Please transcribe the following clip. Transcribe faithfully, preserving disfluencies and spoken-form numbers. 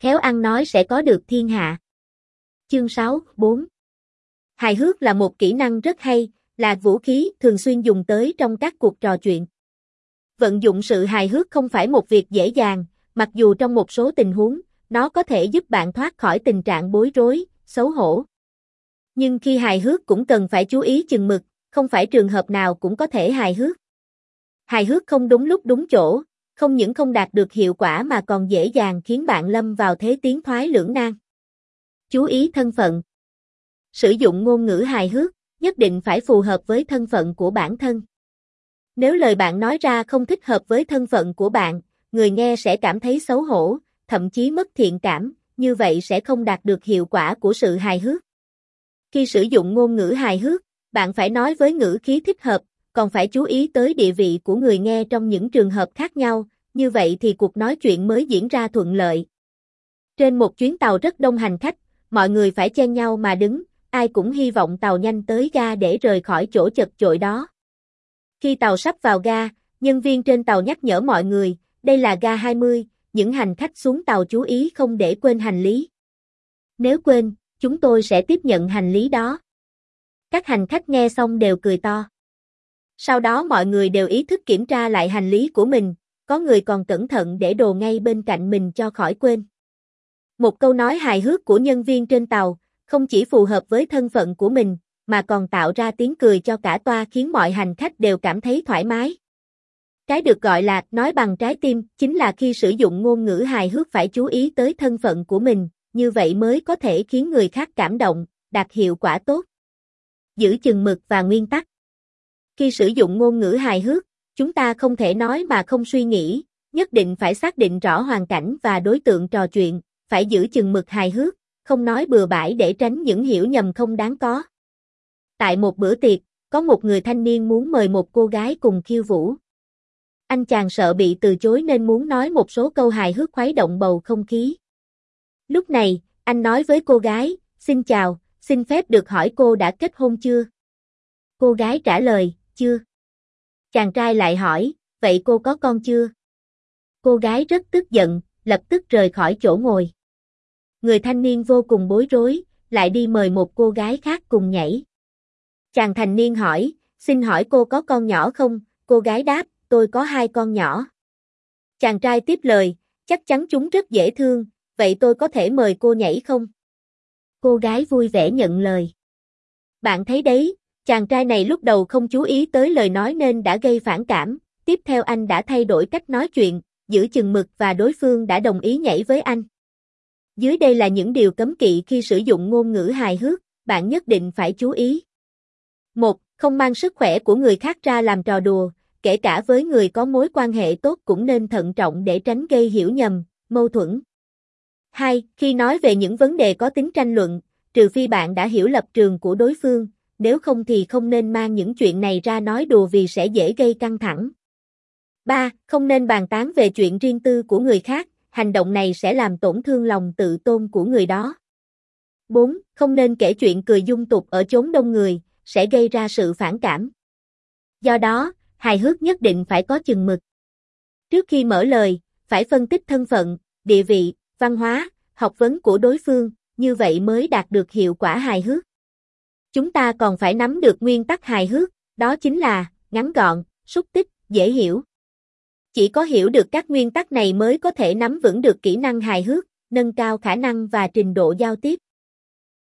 khéo ăn nói sẽ có được thiên hạ. Chương sáu, bốn. Hài hước là một kỹ năng rất hay, là vũ khí thường xuyên dùng tới trong các cuộc trò chuyện. Vận dụng sự hài hước không phải một việc dễ dàng, mặc dù trong một số tình huống, nó có thể giúp bạn thoát khỏi tình trạng bối rối, xấu hổ. Nhưng khi hài hước cũng cần phải chú ý chừng mực, không phải trường hợp nào cũng có thể hài hước. Hài hước không đúng lúc đúng chỗ, không những không đạt được hiệu quả mà còn dễ dàng khiến bạn lâm vào thế tiến thoái lưỡng nan. Chú ý thân phận. Sử dụng ngôn ngữ hài hước, nhất định phải phù hợp với thân phận của bản thân. Nếu lời bạn nói ra không thích hợp với thân phận của bạn, người nghe sẽ cảm thấy xấu hổ, thậm chí mất thiện cảm, như vậy sẽ không đạt được hiệu quả của sự hài hước. Khi sử dụng ngôn ngữ hài hước, bạn phải nói với ngữ khí thích hợp, còn phải chú ý tới địa vị của người nghe trong những trường hợp khác nhau, như vậy thì cuộc nói chuyện mới diễn ra thuận lợi. Trên một chuyến tàu rất đông hành khách, mọi người phải chen nhau mà đứng, ai cũng hy vọng tàu nhanh tới ga để rời khỏi chỗ chật chội đó. Khi tàu sắp vào ga, nhân viên trên tàu nhắc nhở mọi người, đây là ga hai mươi, những hành khách xuống tàu chú ý không để quên hành lý. Nếu quên, chúng tôi sẽ tiếp nhận hành lý đó. Các hành khách nghe xong đều cười to. Sau đó mọi người đều ý thức kiểm tra lại hành lý của mình, có người còn cẩn thận để đồ ngay bên cạnh mình cho khỏi quên. Một câu nói hài hước của nhân viên trên tàu, không chỉ phù hợp với thân phận của mình, mà còn tạo ra tiếng cười cho cả toa khiến mọi hành khách đều cảm thấy thoải mái. Cái được gọi là nói bằng trái tim, chính là khi sử dụng ngôn ngữ hài hước phải chú ý tới thân phận của mình, như vậy mới có thể khiến người khác cảm động, đạt hiệu quả tốt. Giữ chừng mực và nguyên tắc. Khi sử dụng ngôn ngữ hài hước, chúng ta không thể nói mà không suy nghĩ, nhất định phải xác định rõ hoàn cảnh và đối tượng trò chuyện, phải giữ chừng mực hài hước, không nói bừa bãi để tránh những hiểu nhầm không đáng có. Tại một bữa tiệc, có một người thanh niên muốn mời một cô gái cùng khiêu vũ. Anh chàng sợ bị từ chối nên muốn nói một số câu hài hước khuấy động bầu không khí. Lúc này, anh nói với cô gái, xin chào, xin phép được hỏi cô đã kết hôn chưa? Cô gái trả lời, chưa. Chàng trai lại hỏi, vậy cô có con chưa? Cô gái rất tức giận, lập tức rời khỏi chỗ ngồi. Người thanh niên vô cùng bối rối, lại đi mời một cô gái khác cùng nhảy. Chàng thanh niên hỏi, xin hỏi cô có con nhỏ không? Cô gái đáp, tôi có hai con nhỏ. Chàng trai tiếp lời, chắc chắn chúng rất dễ thương, vậy tôi có thể mời cô nhảy không? Cô gái vui vẻ nhận lời. Bạn thấy đấy, chàng trai này lúc đầu không chú ý tới lời nói nên đã gây phản cảm, tiếp theo anh đã thay đổi cách nói chuyện, giữ chừng mực và đối phương đã đồng ý nhảy với anh. Dưới đây là những điều cấm kỵ khi sử dụng ngôn ngữ hài hước, bạn nhất định phải chú ý. một. Không mang sức khỏe của người khác ra làm trò đùa, kể cả với người có mối quan hệ tốt cũng nên thận trọng để tránh gây hiểu nhầm, mâu thuẫn. hai. Khi nói về những vấn đề có tính tranh luận, trừ phi bạn đã hiểu lập trường của đối phương, nếu không thì không nên mang những chuyện này ra nói đùa vì sẽ dễ gây căng thẳng. ba. Không nên bàn tán về chuyện riêng tư của người khác, hành động này sẽ làm tổn thương lòng tự tôn của người đó. bốn. Không nên kể chuyện cười dung tục ở chốn đông người, sẽ gây ra sự phản cảm. Do đó, hài hước nhất định phải có chừng mực. Trước khi mở lời, phải phân tích thân phận, địa vị, văn hóa, học vấn của đối phương, như vậy mới đạt được hiệu quả hài hước. Chúng ta còn phải nắm được nguyên tắc hài hước, đó chính là ngắn gọn, xúc tích, dễ hiểu. Chỉ có hiểu được các nguyên tắc này mới có thể nắm vững được kỹ năng hài hước, nâng cao khả năng và trình độ giao tiếp.